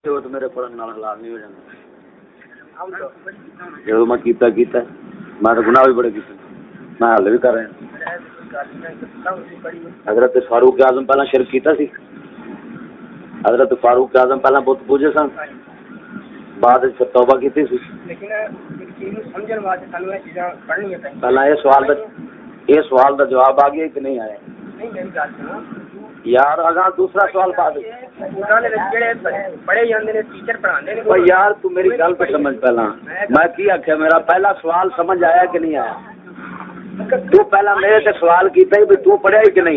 تو میرے پڑھنے نال حلال نہیں ہو جاتا جو میں کیتا میں تو گناہ بھی بڑے کیتے میں حل بھی کر رہا حضرت فاروق اعظم پہلا شرک کیتا سی حضرت فاروق اعظم پہلا بت پوجے سن بعد توبہ کیتی سی پہلا یہ سوال دا جواب آ گیا کہ نہیں آیا یار اگر دوسرا سوال پا دے یار تو میری گل پہ سمجھ پہلا میں کی آخیا میرا پہلا سوال سمجھ آیا کہ نہیں آیا تو پہلا میرے سے سوال کیتا ہی تو پڑھیا ہی کہ نہیں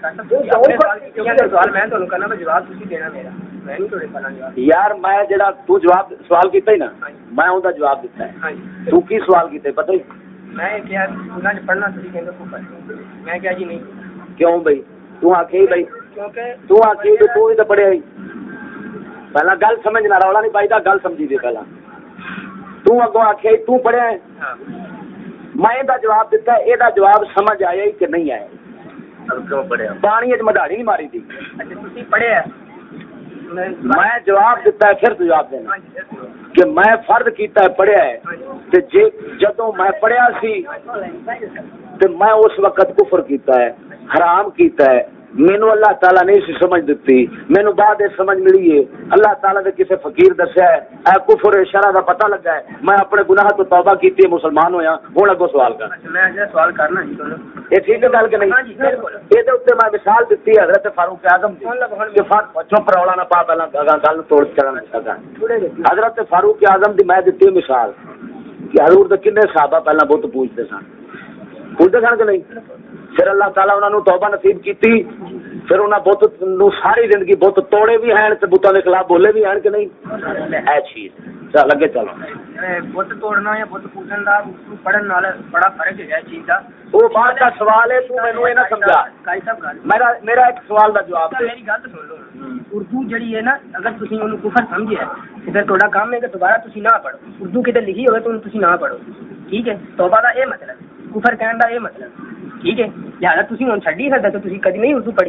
یار میں جڑا تو جواب سوال کیتا ہی نا میں اوندا جواب دیتا ہے تو کی سوال کیتے پتہ ہی میں کیا پڑھنا میں کیا جی نہیں کیوں بھائی تو آخی بھائی تو آخی تو ہی تو پڑھیا ہی پہلا گل سمجھنا رولا نہیں پائی گل سمجھی دی پہلا تو اگوں آخیا تو پڑھیا ہے میں دا جواب دیتا ہے یہ جواب سمجھ آیا ہی کہ نہیں آیا پانی مداڑی نہیں ماری تھی پڑھیا میں جواب دیتا ہے پھر تو جواب دینا کہ میں فرض کیتا ہے پڑھیا ہے جدوں میں پڑھیا سی تو میں اس وقت کفر کیتا ہے حرام کیتا ہے مینو اللہ تعالیٰ نہیں سی سمجھ دیتی مینو بعد سمجھ ملی ہے اللہ تعالیٰ نے کسی فقیر دسیا ہے اے کفر شرع دا پتہ لگا ہے میں اپنے گناہ تو توبہ کیتی ہے مسلمان ہویا ہوں اگوں سوال کر میں سوال کرنا یہ ٹھیک ہے گل کہ نہیں یہ میں مثال دیتی ہے حضرت فاروق اعظم چپ رولا نہ پا پہلا گل توڑ چڑھنا حضرت فاروق اعظم کی میں دیتی مثال کہ حضور دے کنے صحابہ پہلا بت پوجتے سن کہ نہیں پھر اللہ تعالیٰ انہوں نے توبہ نصیب کیتی پھر انہوں بت ساری زندگی بت توڑے بھی ہیں بتوں کے خلاف بولے بھی ہیں کہ نہیں اے چیز چل اگے چلو بت توڑنا یا بت پوجن کا پڑھن نال بڑا فرق ہے چیز کا وہ بات کا سوال ہے تو مینوں یہ نہ سمجھا میرا ایک سوال کا جواب میری گل سن لو اردو جڑی ہے نا اگر تسی اونوں کفر سمجھیا پھر تہاڈا کام ہے کہ دوبارہ تسی نہ پڑھو اردو کتے لکھی ہوئے تو تسی نہ پڑھو ٹھیک ہے توبہ کا یہ مطلب کفر کہن کا یہ مطلب ٹھیک ہے لہٰذا تسی ہن چھڈی سکدے تو تسی کدی نہیں اردو پڑھی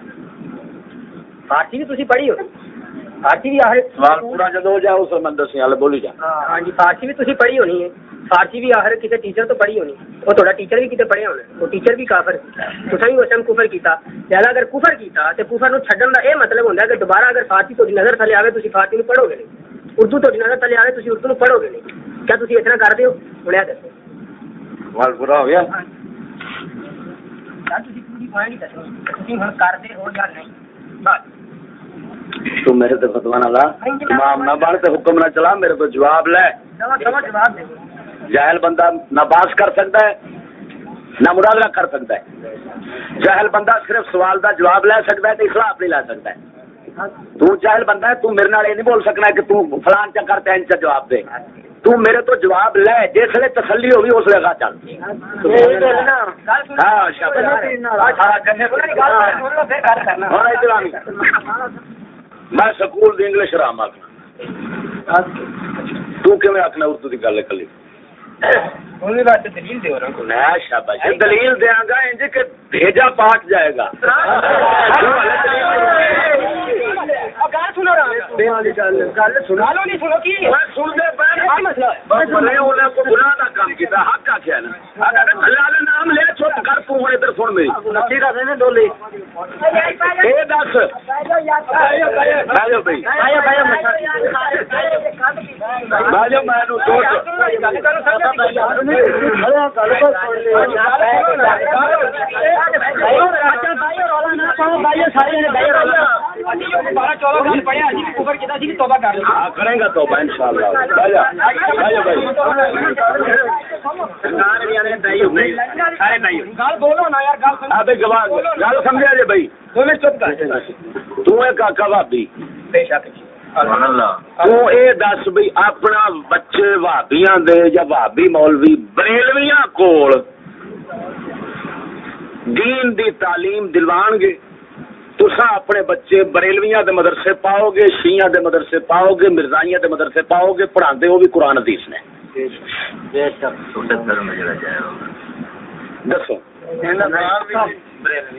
فارسی بھی تسی پڑھی ہو فارسی بھی آخر سوال پورا جدو ہو جائے اس میں دسی ہل بولی جا ہاں جی فارسی بھی تسی پڑھی ہونی ہے فارسی بھی آخر کسی ٹیچر تو پڑھی ہونی وہ تھوڑا ٹیچر بھی کتے پڑھیا ہونا وہ ٹیچر بھی کافر تساں بھی اس ٹائم کفر کیتا لہٰذا اگر کفر کیتا تو کفر نو چھڈن دا یہ مطلب ہوندا ہے کہ دوبارہ اگر فارسی تہاڈی نظر تھلے آوے تسی فارسی نو پڑھو گے نہیں اردو تہاڈی نظر تھلے آوے تسی اردو نو پڑھو گے نہیں کیا تسی اتنا کر دیو ہن اے دسو سوال پورا ہو گیا تو میرے تو فتوا نہ لا امام نہ بن تے حکم نہ چلا میرے تو جواب لے جاہل بندہ نہ باس کر سکتا ہے نہ مرادلہ کر سکتا ہے جاہل بندہ صرف سوال دا جواب لے سکتا ہے تو اخلاف نہیں لے سکتا ہے تو جاہل بندہ ہے تو میرے نال یہ نہیں بول سکنا کہ تو فلان چا کرتا ہے ان کا جواب دے تو میرے تو جواب لے جس لے تسلی ہوگی اس لے گا چل میں سکول دی انگلش رام آخنا تو کیویں آخنا اردو کی گل کلی دلیل دلیل دیا گا انج کہ بھیجا پاٹ جائے گا نام لے چھوٹ کر ادھر سن میری کریں گا توبہ انشاءاللہ گل سمجھا جی بھائی بھابی تو یہ دس بھائی اپنا بچے بھابیاں دے یا بھابی مولوی بریلویاں کول دین دی تعلیم دلوان گے تساں اپنے بچے بریلویاں دے مدرسے پاؤ گے شیعہ دے مدرسے پاؤ گے مرزائیاں دے مدرسے پاؤ گے پڑھاندے وہ بھی قرآن حدیث نے دسو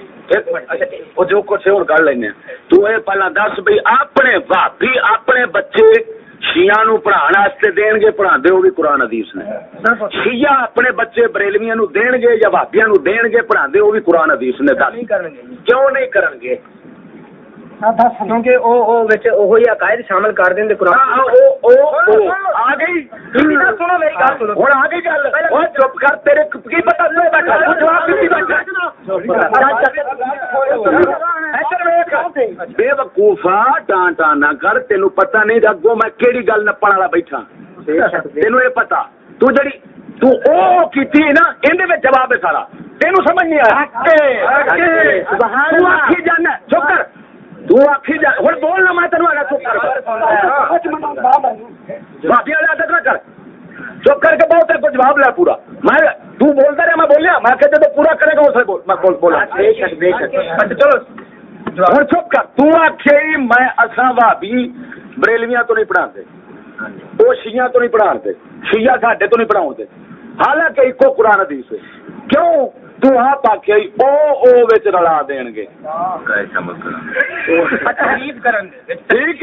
جو کچھ اور کر لینا تو یہ پہلا دس بھائی اپنے بھابی اپنے بچے بچے شیعہ نو پڑھان واسطے دین گے پڑھاندے وہ بھی قرآن حدیث نے. شیعہ اپنے بچے بریلویاں نو دین گے یا وہابیاں نو دین گے پڑھاندے وہ بھی قرآن حدیث نے. کیوں نہیں کرن گے؟ کیونکہ وہی عقائد شامل کر دیں قرآن. آ گئی سنو میری گل سنو ہوں آ گئی گل. چپ کر تیرے کی پتا بے وقوفا ٹان ٹان نہ کر. تینوں پتہ نہیں اگوں میں کیڑی گل نپن والا بیٹھا. تینوں یہ پتا تو جڑی تو او کیتی نا اندے وچ جواب ہے سارا. تینوں سمجھ نہیں آیا. تو آکھی جانا چپ کر. تو آخی جا ہوں بولنا میں تینوں آگا چپ کر. بھابی والا عادت نہ کر. چپ کر کے بہت کو جواب لیا پورا. میں تو بولتا رہا میں بولیا میں کہ جب پورا کرے گا اسے بولا. چلو ہوں چپ کر. تو آخے میں اصا بھابی بریلویاں تو نہیں پڑھاتے وہ شیعہ تو نہیں پڑھاتے شیعہ ساڈے تو نہیں پڑھاؤ. حالانکہ ایکو قرآن حدیث ہے. کیوں تو آپ آخ رلا دین گے. ٹھیک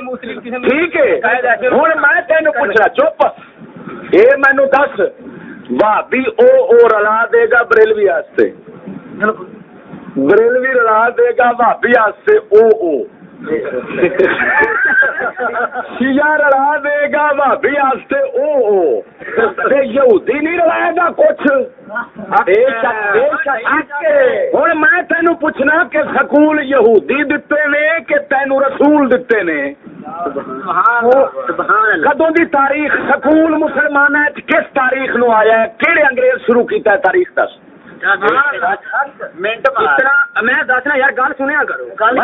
ہے ہوں میں تینوں پوچھنا چپ یہ مینو دس بھابی او رلا دے گا بریلوی واسطے بریلوی رلا دے گا بھابی واسطے او شیعہ رلا دے گا بھابی واسطے او یہودی نہیں رلائے گا کچھ. ہوں میں تینوں پوچھنا کہ سکول یہودی دتے نے کہ تینوں رسول دتے نے. کدوں دی تاریخ سکول مسلمان کس تاریخ نو آیا ہے؟ کہڑے انگریز شروع کیتا ہے تاریخ دس. میں دسنا یار گل سنیا کرو.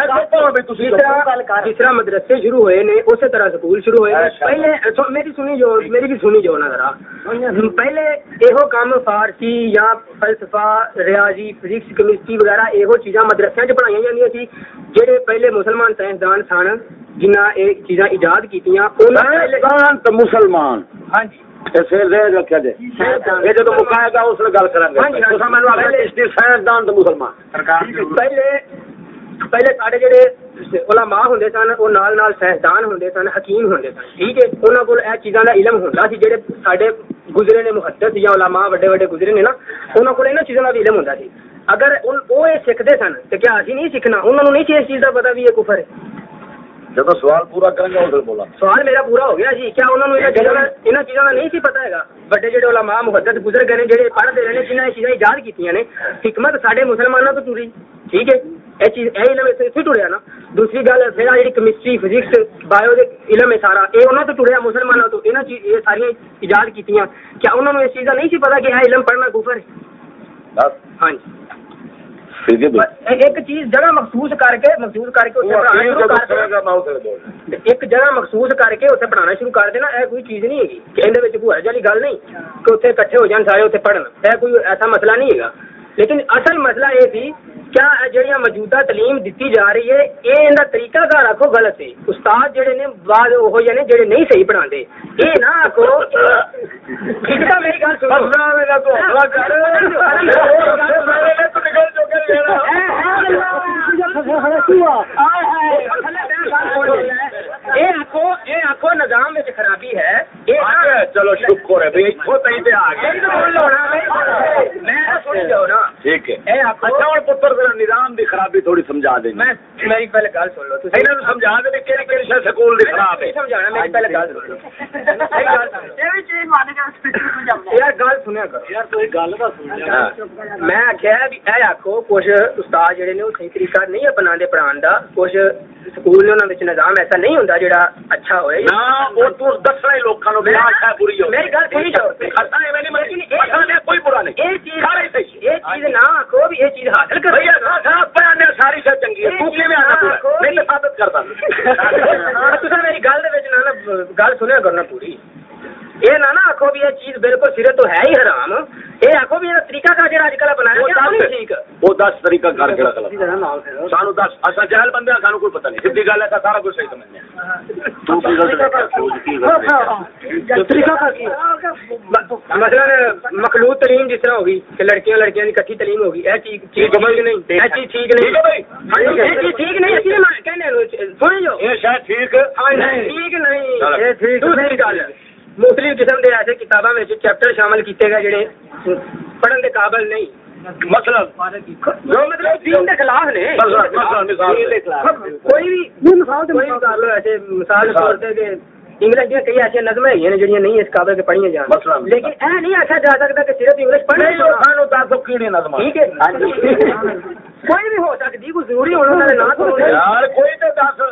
جس طرح مدرسے شروع ہوئے نے اسی طرح سکول شروع ہوئے. پہلے میری بھی سنی جو نا ذرا. پہلے یہو کام فارسی یا فلسفہ ریاضی فزکس کیمسٹری وغیرہ یہو چیزاں مدرسے چ پڑھائی جاندیاں سی. جہے پہلے مسلمان سائنسدان سن جنہ یہ چیزاں ایجاد کیتیاں مسلمان. ہاں جی رکھا جائے یہ جب مکایا گا اس نے گل کریں گے. سائنسدان تو مسلمان پہلے سارے جڑے علماء ہوندے سن وہ نال نال سائنسدان ہوندے سن حکیم ہوندے سن. ٹھیک ہے انہاں کول اے چیزاں دا علم ہوندا سی. جڑے ساڈے گزرے نے محدث یا علماء وڈے وڈے گزرے نے نا انہاں کول انہاں چیزاں دا بھی علم ہوندا سی. اگر وہ یہ سیکھتے سن تو کیا اسی نہیں سیکھنا؟ انہوں نے نہیں اس چیز کا پتا بھی یہ کفر ہے. جب سوال پورا کریں گے ادھر بولا. سوال میرا پورا ہو گیا جی. کیا انہوں نے انہاں چیزوں کا نہیں سی پتا ہے گا؟ بڑے جڑے علماء محدث گزر گئے نے جڑے پڑھتے رہے جنہیں یہ چیزیں ایجاد کیتیاں نے. حکمت سارے مسلمانوں تو ٹری. ٹھیک ہے یہ چیز یہ علم اتنے ٹریا نا. دوسری گل پھر جی کیمسٹری فزکس بایو علم ہے سارا یہ انہوں تو ٹریا مسلمانوں تو. یہ ساری ایجاد کیتیاں کیا انہوں نے اس چیز کا نہیں سی پتا کہ یہ علم پڑھنا کفر ہے؟ ہاں جی. ایک چیز جگہ مخصوص کر کے ایک جگہ مخصوص کر کے اتنے پڑھانا شروع کر دینا. یہ کوئی چیز نہیں ہے کہ اندر کوئی جی گل نہیں کہ اتنے کٹھے ہو جان سارے اتنے پڑھن. یہ کوئی ایسا مسئلہ نہیں ہے. لیکن اصل مسئلہ یہ تھی کیا جہاں موجودہ تعلیم دیتی جا رہی ہے یہ ان کا طریقہ کار آخو غلط ہے. استاد جہے نے بعد وہ جانے جہے نہیں صحیح پڑھاتے یہ نہ آخو. میری گل سنو یہ آخو نظام میں خرابی ہے. چلو شکر ہے بھائی ٹھیک ہے. پتر نظام دی خرابی تھوڑی سمجھا دیں. میں میری پہلے گل سن لو. سمجھا دیں کہ سکول دی خراب ہے. سمجھانا میری پہلے گل سن لو. یار گل سنیا کرو یار تو گل کا سن. میں آخیا بھی اے آخو کچھ استاد جہے نے وہ صحیح طریقہ نہیں اپنا پڑھان کا. کچھ سکول نے نظام ایسا نہیں ہوتا جہاں اچھا ہوئے. دسنا لوگوں کو میری گل سنی جاؤ. کوئی برا نہیں. یہ چیز نہ آخو بھی یہ چیز حاصل کر ساری شاید چنگی کرتا. میری گل سنیا کرنا پوری. یہ نہ آخو بھی یہ چیز بالکل سرے تو ہے ہی حرام یہ آخو بھی طریقہ کا جڑا اج کل بنایا ٹھیک وہ 10 طریقہ کر کے سانو 10 اصل جہل بندے سانو کوئی پتہ نہیں سیدھی گل ہے سارا کچھ صحیح سمجھنے مثلا مخلوط تعلیم جس طرح ہوگی کہ لڑکیاں کی کٹھی تعلیم ہوگی یہ چیز ٹھیک نہیں ٹھیک نہیں سنی جو یہ شاید ٹھیک نہیں دوسری گل مختلف قسم کے ایسے کتابوں میں چیپٹر شامل کیتے گئے جڑے پڑھن کے قابل نہیں جو مطلب دین کے خلاف نے کوئی بھی کر لو ایسے مثال کے طور پہ انگلش دیا کئی ایسی نظمیں ہیں جہاں نہیں اس قابل کے پڑھیاں جان لیکن یہ نہیں آخیا جا سکتا کہ صرف انگلش پڑھنے ٹھیک ہے کوئی بھی ہو سکتی کوئی ضروری ہونا نہ کوئی تو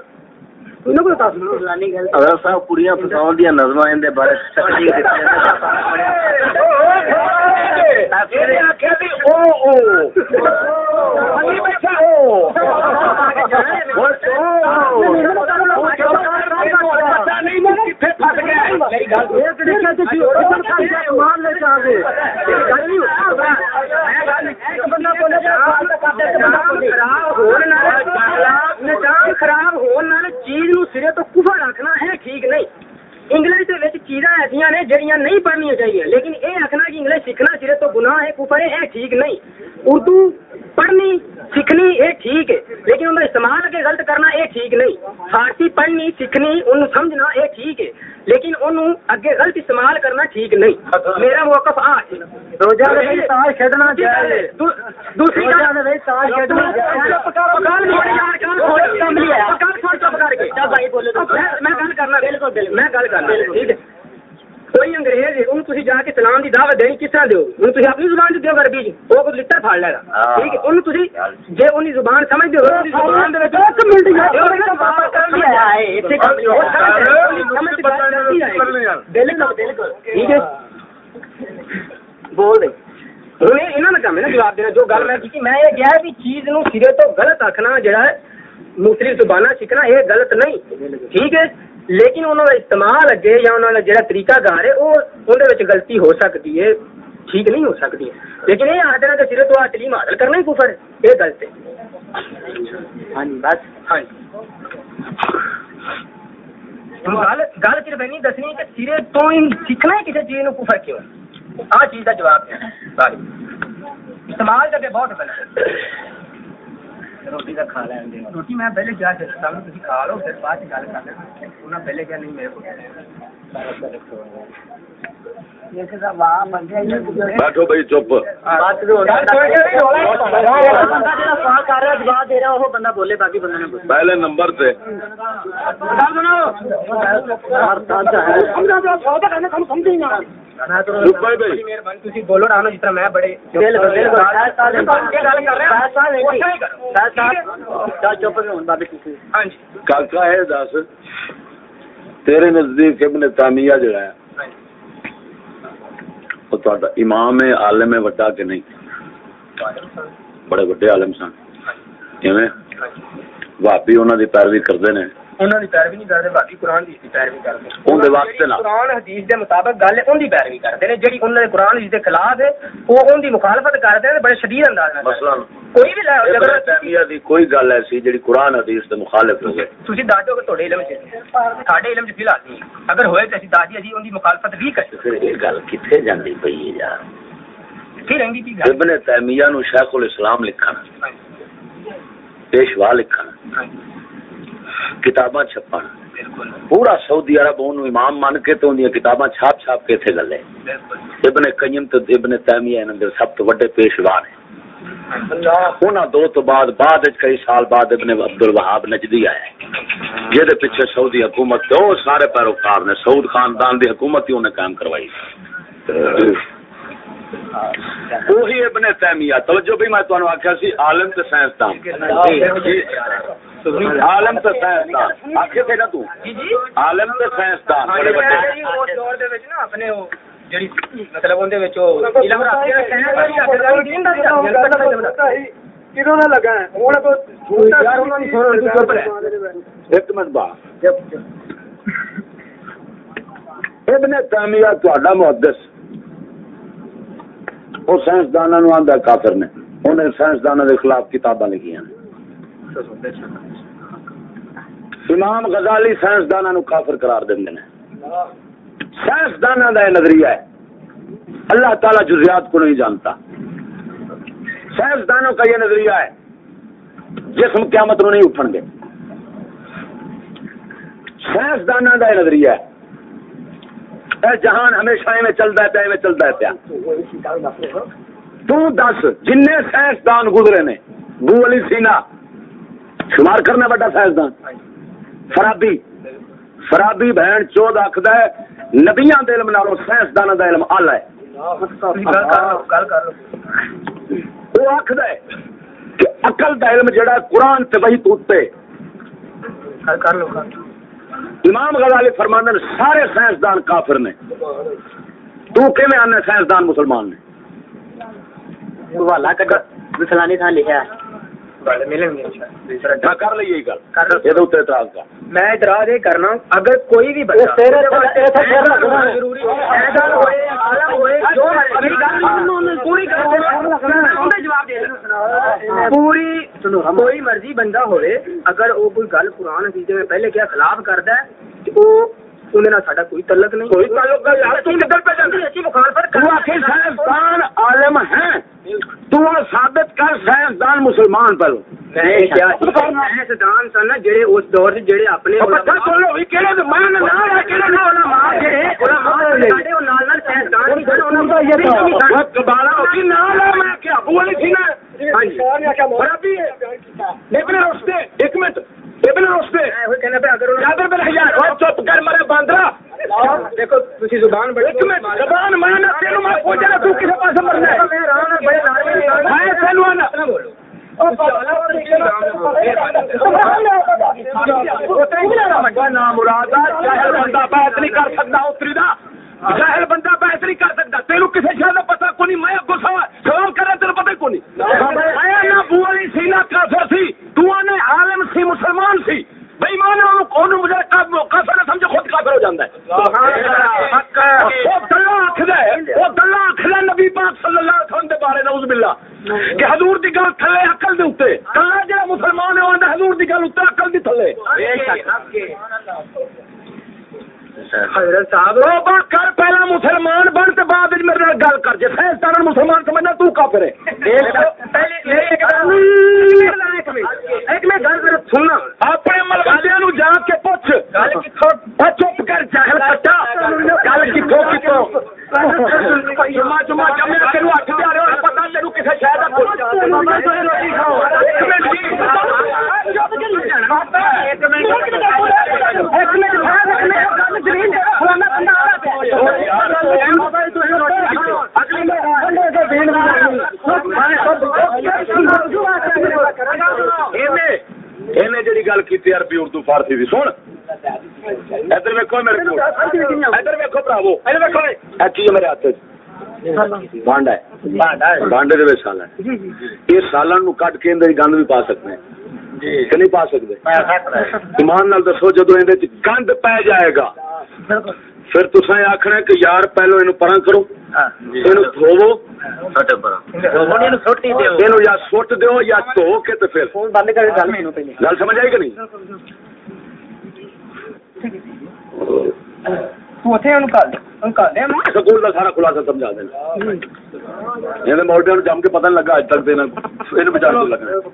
اگر صاحب پوریا فساؤں دیا نظماں ان دے بارے خراب ہونے چیز سرے تو کفر رکھنا ہے ٹھیک نہیں انگلش کے چیزاں ایسا نے جہاں نہیں پڑھنی چاہیے لیکن یہ آخنا کہ انگلش سیکھنا سرے تو گناہ ہے کفر ہے یہ ٹھیک نہیں اردو پڑھنی سیکھنی یہ ٹھیک ہے لیکن انہیں استعمال کے غلط کرنا یہ ٹھیک نہیں فارسی پڑھنی سیکھنی انہوں سمجھنا یہ ٹھیک ہے لیکن انہوں اگے غلط استعمال کرنا ٹھیک نہیں میرا موقف آ دوسری میں گل کرنا ٹھیک ہے کوئی انگریز انہوں جا کے سلام کی دعوت دینی کس طرح دو انہوں اپنی زبان دیو عربی وہ لڑ پڑ لے گا ٹھیک ہے انہوں جی ان زبان سمجھ دو بول دے انہوں نے کام ہے نا جواب دینا جو گل میں یہ کیا بھی چیز نو سرے تو غلط آخنا جڑا ہے مختلف زبانیں سیکھنا یہ غلط نہیں ٹھیک ہے لیکن انہوں کا استعمال اگے یا انہوں کا جڑا طریقہ کار ہے وہ اندر غلطی ہو سکتی ہے ٹھیک نہیں ہو سکتی لیکن یہ آخر کہ سرے تو تعلیم حاصل کرنا ہی کفر ہے یہ غلط ہے ہاں جی بس ہاں گل صرف نہیں دسنی کہ سرے تو ہی سیکھنا ہے کسی چیز کفر کیوں آ چیز کا جواب دینا استعمال کر کے بہت غلط ہے روٹی کا کھا لیں روٹی میں پہلے کیا چاہتا ہوں تھی کھا لو پھر بعد گل کر لینا انہیں پہلے کیا نہیں میرے کو بیٹھو بھائی چپ بندہ بولے باقی بندہ پہلے نمبر سے بولو رہا جس طرح میں بڑے کاکا ہے دس تیرے نزدیک ابن تیمیہ جو ہے وہ تہاڈا امام ہے عالم ہے وڈا کہ نہیں بڑے بڑے عالم سن ایویں بھابی انہاں دی پیروی کردے نے انہاں دی پیروی نہیں کرتے باقی قرآن دی پیروی کرتے اون دے واسطے نہ قرآن حدیث دے مطابق گل ہے ان دی پیروی کرتے ہیں جڑی انہاں دے قرآن حدیث دے خلاف ہے وہ ان دی مخالفت کرتے ہیں بڑے شدید انداز نال مثلا کوئی بھی ابن تیمیہ دی کوئی گل ایسی جڑی قرآن حدیث دے مخالف ہوے تسی دس دو کہ تہاڈے علم وچ ساڈے علم وچ فی الحال نہیں اگر ہوئے تے اسی دس دی اسی ان دی مخالفت بھی کرتے پھر یہ گل کتے جاندی پئی ہے یار پھر رہندی پئی گل ابن تیمیہ نو شیخ الاسلام لکھنا پیشوا لکھنا کتاباں چھپنا پورا سعودی عرب انہوں امام مان کے تو اندیاں کتاباں چھاپ چھاپ کے تھے گلے ابن قیم تو ابن تیمیہ انہاں دے سب تو بڑے پیشوا نے انہاں دو تو بعد کئی سال بعد ابن عبد الوہاب نجدی آیا جہدے پیچھے سعودی حکومت دو سارے پیروکار نے سعود خاندان دی حکومت ہی انہیں قائم کروائی وہی ابن تیمیہ توجہ بھی میں تانوں آکھیا سی عالم تے سائنسدان عالم تے سائنسدان آکھے تھے نا تو عالم تے سائنسدان بڑے بڑے اس دور دے وچ نا اپنے او جڑی مطلب اون دے وچ علم رکھتے کدوں نہ لگا ہے ہن کو جھوٹا انہاں نے چھوڑ چپ رہے ایک منٹ با ابن تیمیہ تہاڈا محدث وہ سائنسدانوں نو آندا کافر نے، انہیں سائنسدانوں کے خلاف کتاباں لکھیاں نے. امام غزالی سائنسدانوں کافر قرار دیندے نے. سائنسدانوں کا یہ نظریہ ہے اللہ تعالیٰ جزیات کو نہیں جانتا. سائنسدانوں کا یہ نظریہ ہے جسم قیامت کو نہیں اٹھن گے. سائنسدانوں کا یہ نظریہ ہے اے جہان ہمیشہ میں چلتا ہے میں چلتا ہے پیا. تو دس جن سائنسدان گزرے نے، ابو علی سینا شمار کرنا بڑا سائنسدان. فرابی بہن چود آخد ہے نبیاں دے علم نالوں سائنسدانوں دا علم اعلی ہے. وہ آخد ہے کہ عقل دا علم جڑا قرآن تے وحی توتے. امام غزالی فرماندے سارے سائنسدان کافر نے. تو کیویں آنے سائنسدان مسلمان نے؟ حوالہ فلانی تھا لکھا ہے کر لیے اعتراض کا. میں اعتراض یہ کرنا اگر کوئی بھی پوری کوئی مرضی بندہ ہوئے اگر وہ کوئی گل قرآن حدیث میں پہلے کیا خلاف کرتا ہے تو انہیں ساڈا کوئی تعلق نہیں. کوئی تعلق سائنسدان عالم ہیں تو ثابت کر سائنسدان مسلمان پہلو. سائنسدان سن جڑے اس دور سے جڑے اپنے ایک منٹ چپ کر مرے باندرا. دیکھو تھی زبان بڑی زبان میں پوچھا تو کسی پاس مرنا مراد بندہ بحث نہیں کر سکتا. اتری دا جاہل بندہ بحث نہیں کر سکتا. تینوں کسی شہر کا پتا کو نہیں. میں اگو سوال کر رہا تیرے پتہ کو نہیں. میں ابو علی سینا کافر سی تو نے عالم سی مسلمان سی بھائی مان مجھے کافر نہ سمجھے خود کافر ہو جاتا ہے. وہ دلہ آخر نبی پاک صلی اللہ علیہ وسلم کے بارے نعوذ باللہ کہ حضور دی گل تھلے عقل دے اوتے. کلا جڑا مسلمان ہے وہ حضور دی گل اوتے عقل دی تھلے. حضرت صاحب کر پہلا مسلمان بن تے بعد میرے نال گل کر. جے سائنسدان مسلمان سمجھنا تو کافر ہے. ایک میں گل سننا اپنے ملوالے نو جا کے پوچھ چپ کر جاہل کٹا گل کتوں جمع جمع تینوں ہاتھ دیا رہے پتا تینوں کسی شہر جی گل کی عربی اردو فارسی دی سن. ادھر ویکو میرے کو ادھر ویکو براو کی میرے ہاتھ بانڈا ہے بانڈے دے سال ہے. یہ سالن کٹ کے اندر گند بھی پا سکتے ہیں کہ نہیں پا سکتے؟ ایمان نال دسو جدو اندر گند پی جائے گا پھر تساں آخنا کہ یار پہلو یہ پرا کرو دھوو یا سٹ دو یا دھو کے تو پھر گل سمجھ آئی کہ نہیں؟ سکول کا سارا خلاصہ سمجھا دینا. مولڈیا جم کے پتہ نہیں لگا اج تک دینا بچار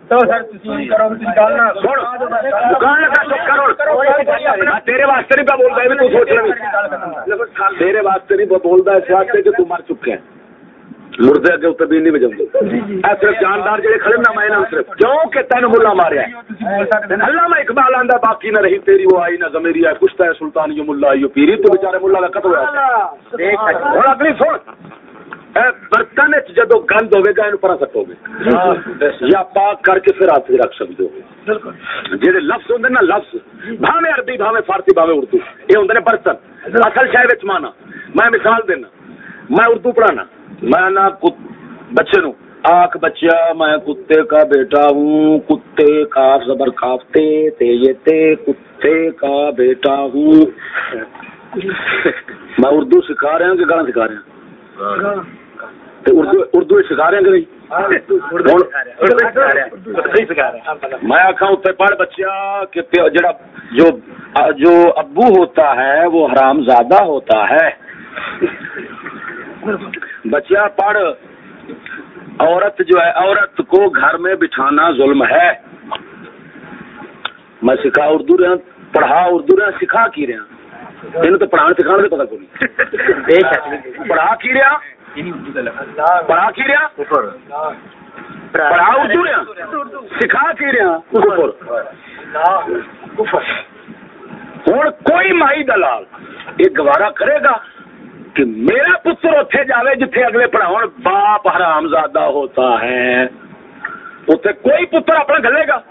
تیرے واسطے نہیں پہ بولتا ہے تو سوچ رہا تیرے واسطے نہیں بولتا اس واسطے کہ تو مر چکے ہیں. مردے اگے اتنے بھی نہیں بجا صرف جاندار جڑے کھڑے نہ میں صرف کیوں کہ تین ملا ماریا. علامہ اقبال آندا باقی نہ رہی تیری وہ آئی نہ ضمیری ہے کچھ ہے سلطان یو ملا یو پیری تو بیچارے ملا کا قتل ہوا. اگلی سن برتن جدو گند ہوے گا پر سٹو گے یا پاک کر کے پھر ہاتھ رکھ سکتے ہو. جہے لفظ ہوندے نا لفظ بھاویں عربی بھاویں فارسی بھاویں اردو یہ ہوندے نے برتن اصل شے وچ مانا. میں مثال دینا میں اردو پڑھانا میں نہ بچے نو آنکھ بچیا میں کتے کا بیٹا ہوں کتے کاف زبر کافتے تے یہ تے کتے کا بیٹا ہوں. میں اردو سکھا رہا ہوں کہ گانا سکھا رہا ہوں؟ اردو سکھا رہے ہیں میں آخا اتنے پڑھ بچیا کہ جڑا جو ابو ہوتا ہے وہ حرام زادہ ہوتا ہے. بچیا پڑھ. عورت جو ہے عورت کو گھر میں بٹھانا ظلم ہے. میں سکھا اردو رہا پڑھا اردو رہا سکھا کی رہا تین تو پڑھانے سکھانے کا پتا کوئی پڑھا کی رہا پڑھا کی رہا پڑھا اردو رہا سکھا کی رہا. ہوں کوئی مائی دلال یہ گوارا کرے گا کہ میرا پتر اتنے جاوے جتھے اگلے پڑھاؤ باپ حرام زادہ ہوتا ہے اتنے کوئی پتر اپنا گلے گا.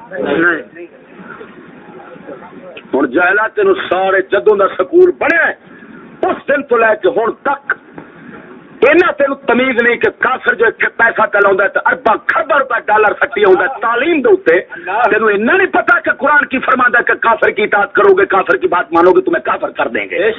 ہوں جہلا تین سارے جدوں کا سکول بنے اس دن تو لے کے ہوں تک اینا تین تمیز نہیں کہ کافر جو پیسہ چلا تو ارباں خرباں روپے ڈالر سٹی آ تعلیم دے تین ایسا نہیں پتا کہ قرآن کی فرماتا کہ کافر کی اطاعت کرو گے کافر کی بات مانو گے تمہیں کافر کر دیں گے.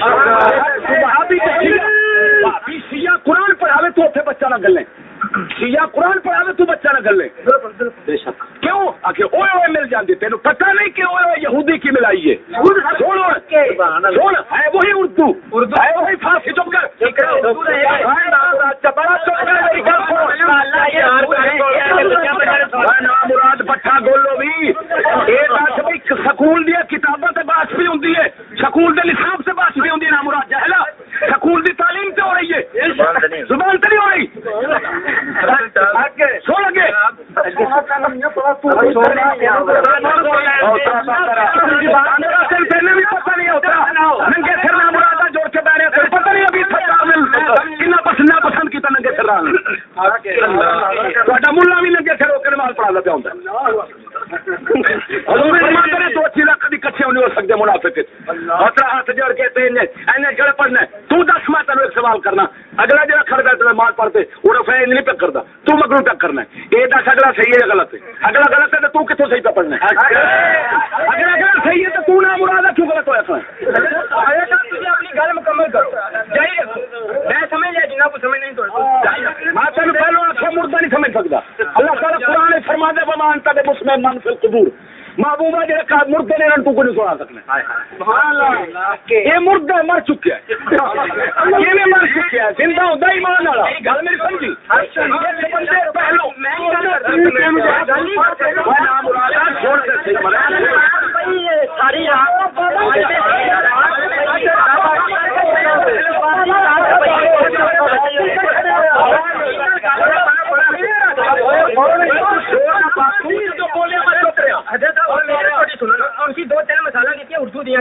شیعہ قرآن پڑھاوے تو اتنے بچہ نہ گلے شیعہ قرآن پڑھاوے تو بچہ نہ گلے کیوں آخر اوے اوے مل جاندی تینوں پتہ نہیں کہ اوے اوے یہودی کی ملائی ہے. سن ہے وہی اردو ہے وہی فارسی. چپ کر مراد پٹھا گولو بھی سکول دیا کتابوں سے بات بھی ہوں سکول کے نصاب سے بات بھی ہوں نا مراد جہلا سکول کی تعلیم تو ہو رہی ہے زبان تو نہیں ہو رہی. سو لگے پہلے بھی پتہ نہیں ہوتا ننگے سر نہ مراد جوڑ کے بیٹھے پھر پتہ نہیں ابھی کتنا پسند کیا ننگے سر ملا بھی ننگے سر ہو کے نماز پڑھا پیا ہوتا دو چیزیں کبھی کچھ نہیں ہو سکتے منافق ہاتھ جوڑ کے جڑے پڑھنا تو دس میں تینوں ایک سوال کرنا اگلا جہاں کھڑ گیا تمہیں مار پڑتے وہ فیض نہیں پک کرتا تو مگرو پک کرنا یہ دس اگلا صحیح ہے غلط ہے اگلا غلط ہے تو تو کتوں صحیح پہ پڑھنا اگلا صحیح ہے تو تو نہ مراد کیوں غلط ہوا اپنی گل مکمل کرو میں سمجھ لیا جنہیں کو سمجھ نہیں میں تین پہلو آخر مردہ نہیں سمجھ سکتا. اللہ تعالیٰ قرآن فرماندے بمان تب مسلم من فی القبور محبوبہ جہاں مردے نے تو کو نہیں سنا سکنا. یہ مردہ مر چکا ہے یہ بھی مر چکا ہے زندہ ہوتا ہی مان والا گل میری سمجھی دو تین مسالہ کی اردو دیا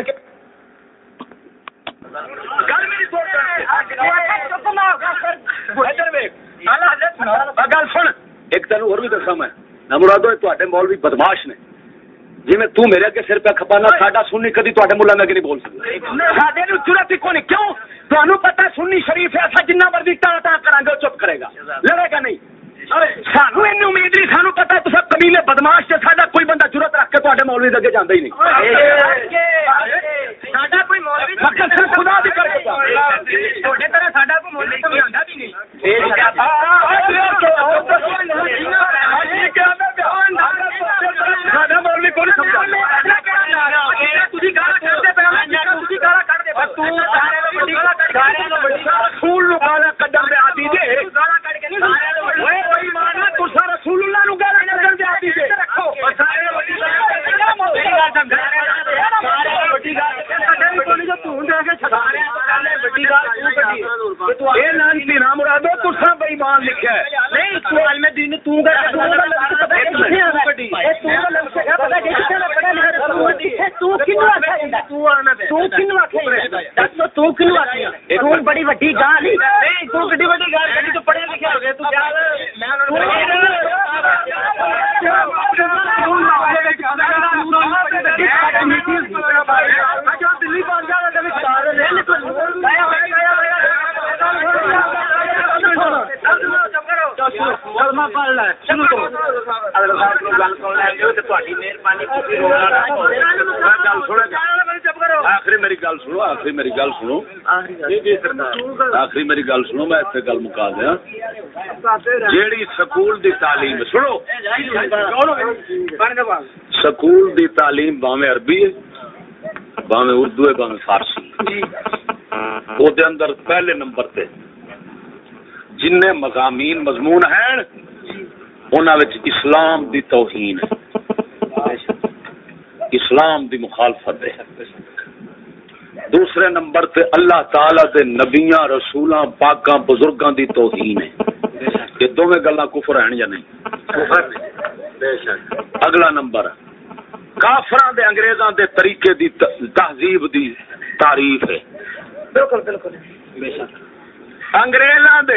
گل سن ایک تین اور بھی دسا میں نہ مرادو تے مولوی بدماش نے جی میں تو میرے اگے سر پہ کھپانا ساڈا سنی کدی تے ملا میں نہیں بول سکتا ساڈے ضرورت ہی کون کیوں تمہیں پتا سنی شریف ہے اصا جنہ مرضی ٹا ٹا کریں گے چپ کرے گا لڑے گا نہیں. سانو این امید نہیں سانو پتا تو سب قبیلے بدماش سے ساڈا کوئی بندہ ضرورت رکھ کے تے مولوی اگے جانا ہی نہیں کوئی مولوی خدا بھی کر طرح ساڈا کوئی مولوی سمجھا بھی نہیں. ساڈا مولوی کو نہیں سمجھا رسول گالا کڈن دے آدی جے رسول اللہ نو گالا کڈن دے آدی جے لانتی نام مرادو تسا بےمان لکھا ہے نہیں تو علم دین تو بڑی وڈی گال بڑی وڈی گال تو پڑھے لکھے ہو گئے مہربانی آخری میری گل سنو آخری میری گل سنو میں اتنے گل مکا دیا جیڑی سکول دی تعلیم سنو سکول دی تعلیم باویں عربی ہے باویں اردو ہے باویں فارسی وہ دے اندر پہلے نمبر تے جن مضامین مضمون ہیں انہاں وچ اسلام دی توہین ہے اسلام دی مخالفت ہے دوسرے نمبر تے اللہ تعالی دے نبیاں رسولاں پاکاں بزرگاں دی توہین ہے یہ دونوں گلاں کفر ہیں یا نہیں بے شک اگلا نمبر کافراں دے انگریزاں دے طریقے دی تہذیب دی تعریف ہے بالکل بے شک انگریزاں دے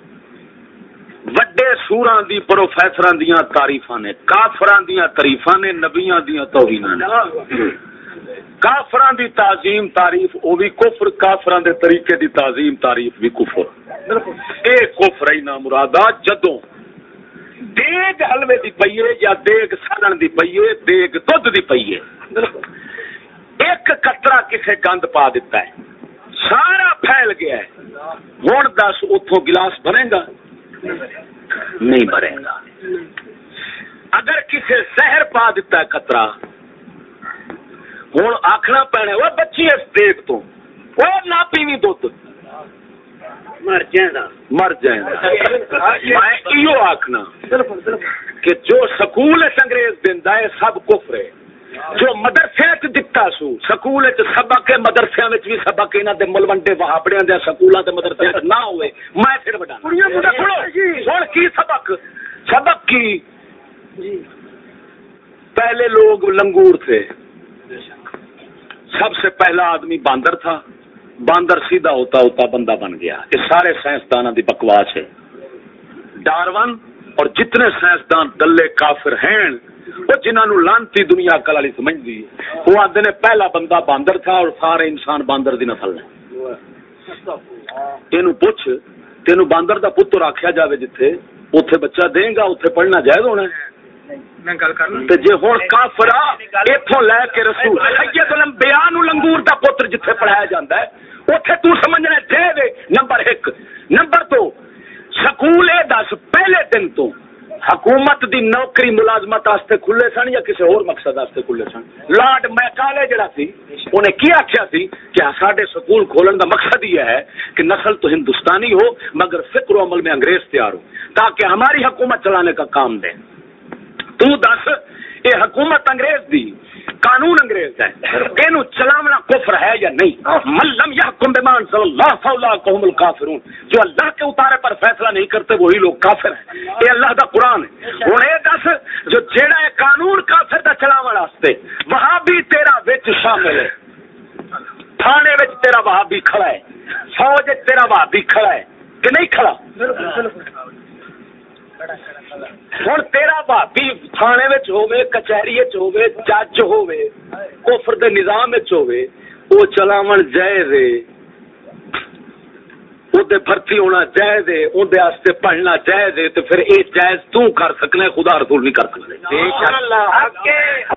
وڈے سوراں دی پروفیسراں دیاں تعریفاں نے کافراں دیاں تعریفاں نے نبیاں دیاں توہیناں نے کافراں دی تعظیم تعریف او بھی کفر کافراں دے طریقے دی تعظیم تعریف بھی کفر اے کفر ہی نا مرادا جدوں دیگ حلوے دی پئیے یا دیگ سالن دی پئیے دیگ دودھ دی پئیے ایک قطرہ کسے گند پا دیتا ہے سارا پھیل گیا ہے ہن دس اتھوں گلاس بھرے گا نہیں بھرے گا اگر کسی زہر پا دیتا ہے قطرہ ہوں آخنا پینا وہ بچی اس دیگ تو وہ نہ پیوی دودھ مر جائے میں آخنا کہ جو سکول انگریز دینا ہے سب کفر ہے جو مدرسے دتا سو سکول سبق مدرسے بھی سبق انہوں دے ملوڈے وہابڑیاں دے سکولوں کے مدرسے نہ ہوئے میں پھر بڑا سن کی سبق کی پہلے لوگ لنگور تھے سب سے پہلا آدمی باندر تھا باندر سیدھا ہوتا ہوتا بندہ بن گیا یہ سارے سائنسدانوں کی بکواس ہے ڈارون اور جتنے سائنسدان دلے کافر ہیں وہ جنہوں لانتی دنیا عقل والی سمجھتی وہ آتے نے پہلا بندہ باندر تھا اور سارے انسان باندر دی نسل ہے تینوں پوچھ تینوں باندر دا پتر آخیا جاوے جتھے اوتھے بچہ دیں گا اوتھے پڑھنا جائز ہونا ہے جی ہوں کافرا اتوں لے کے رسول سید الانبیاء نو لنگور دا پتر جتھے پڑھایا جاتا ہے اوتھے تو سمجھنا جائز نمبر 1 نمبر 2 سکول اے دس پہلے دن تو حکومت دی نوکری ملازمت واسطے کھلے سن یا کسی اور مقصد واسطے کھلے سن لارڈ میکالے جڑا سی انہیں کی آخیا سی کہ ساڈے سکول کھولن دا مقصد یہ ہے کہ نسل تو ہندوستانی ہو مگر فکر و عمل میں انگریز تیار ہو تاکہ ہماری حکومت چلانے کا کام دیں تو دس یہ حکومت انگریز دی قانون انگریز ہے اینو چلاونا کفر ہے یا نہیں من لم یحکم بما انزل اللہ فاولئک هم الکافرون جو اللہ کے اتارے پر فیصلہ نہیں کرتے وہی لوگ کافر ہیں یہ اللہ دا قرآن ہے ہن اے دس جو جیڑا ہے قانون کافر دا چلاون واسطے وہابی تیرا وچ شامل ہے تھانے وچ تیرا وہابی کھڑا ہے فوج وچ تیرا وہابی کھڑا ہے کہ نہیں کھڑا ہوں تیرا بھابی تھانے ہوے کچہری ہوے جج ہوے کفر دے نظام ہوے وہ چلاون جائز ہے اودے بھرتی ہونا جائز ہے اودے واسطے پڑھنا جائز ہے تو پھر اے جائز تو کر سکنے خدا رسول نہیں کر سکتے